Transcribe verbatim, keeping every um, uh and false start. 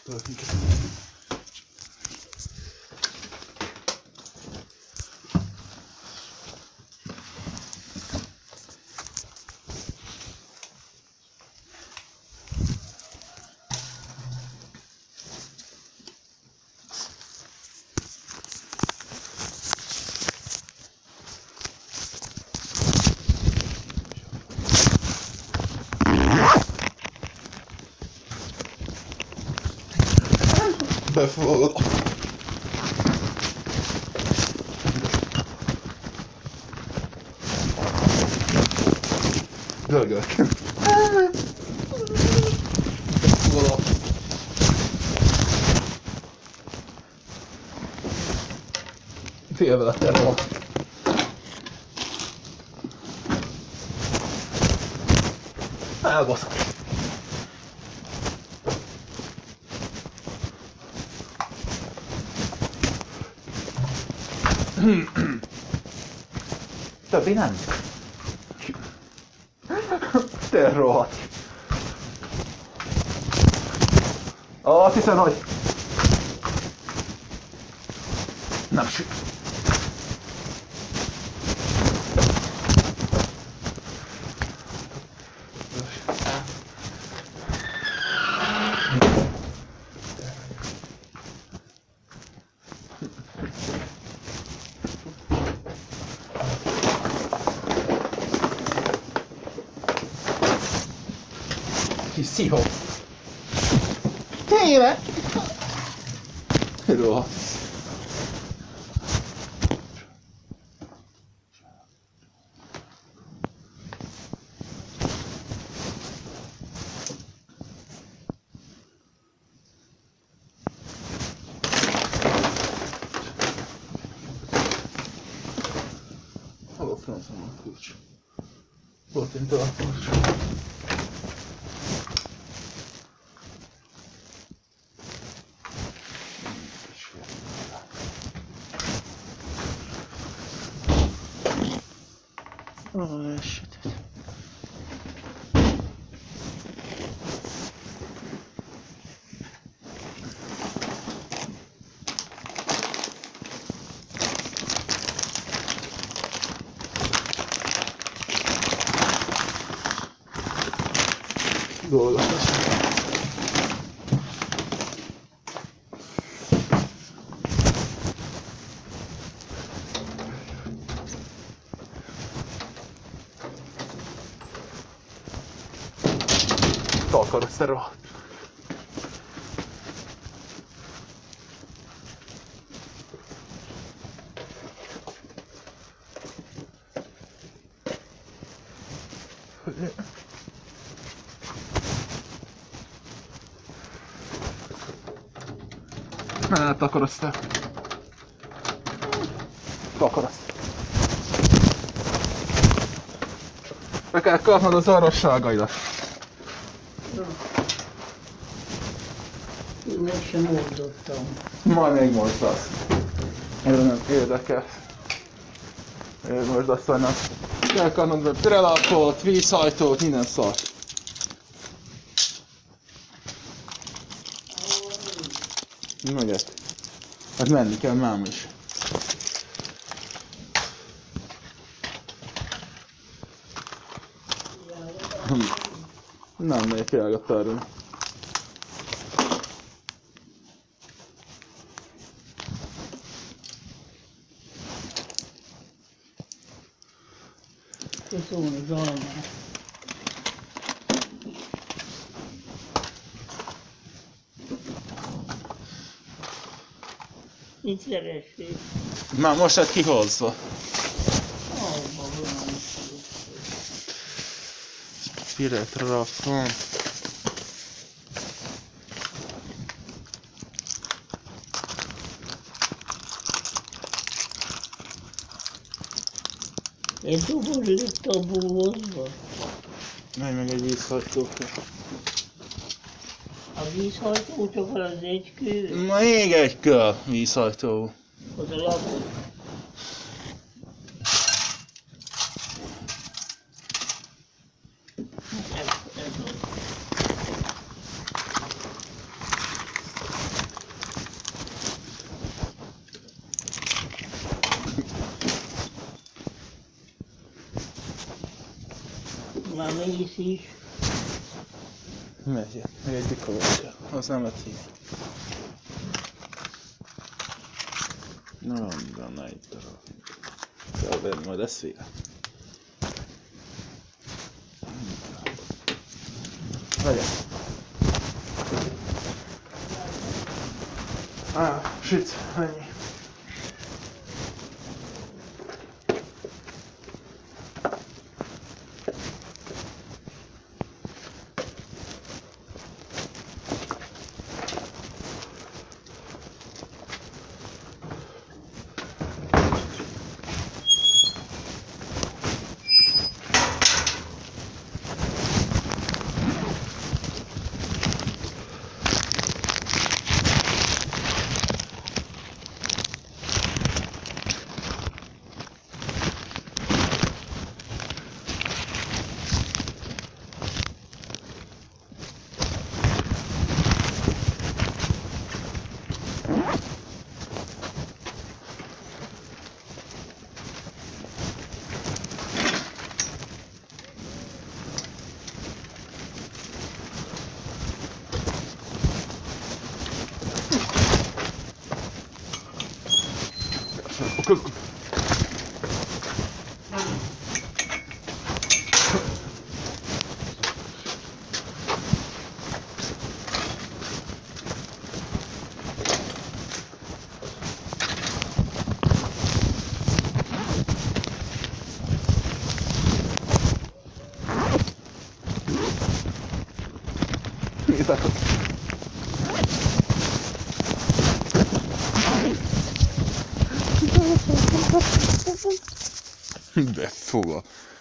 Befogad. Dörgök. Befogad. Félve lettél róla. Elbaszok. Többi nem. Te rohadt. Azt hiszem, hogy... Nem süt. Kis szihó. Tényleg? Rohadt. Hol a francom a kulcs? Volt én a kulcs. Ó, esetet. Dolgozás. Akarod ezt a rohadt. Hát akarod te. Akarod. Be kell kapnod az orvosságaidat. Én még sem oldottam. Majd még mozdasz. Erre nem érdekel. Most asszonynak. Kell kapnod be prelapot, vízhajtót, minden szart. Megyek. Hát menni kell mám is. Nem megyek el a terül. Köszönöm az almát. Mit keressék? Már most lett kihozva. Alma van. Piretre rakom. Egy doboz lett a búvozba. Menj meg egy vízhajtó. A vízhajtó csak az egy kő. Még egy kő vízhajtó. Az a lapot. Ez, ez az. Már mész is. Megy, még egy bikolócsa. Az nem lett hív. Na, van, na egy darab. Kell venni, majd lesz vége. Legyen. Á, süt, ennyi. Köszönöm. De foga.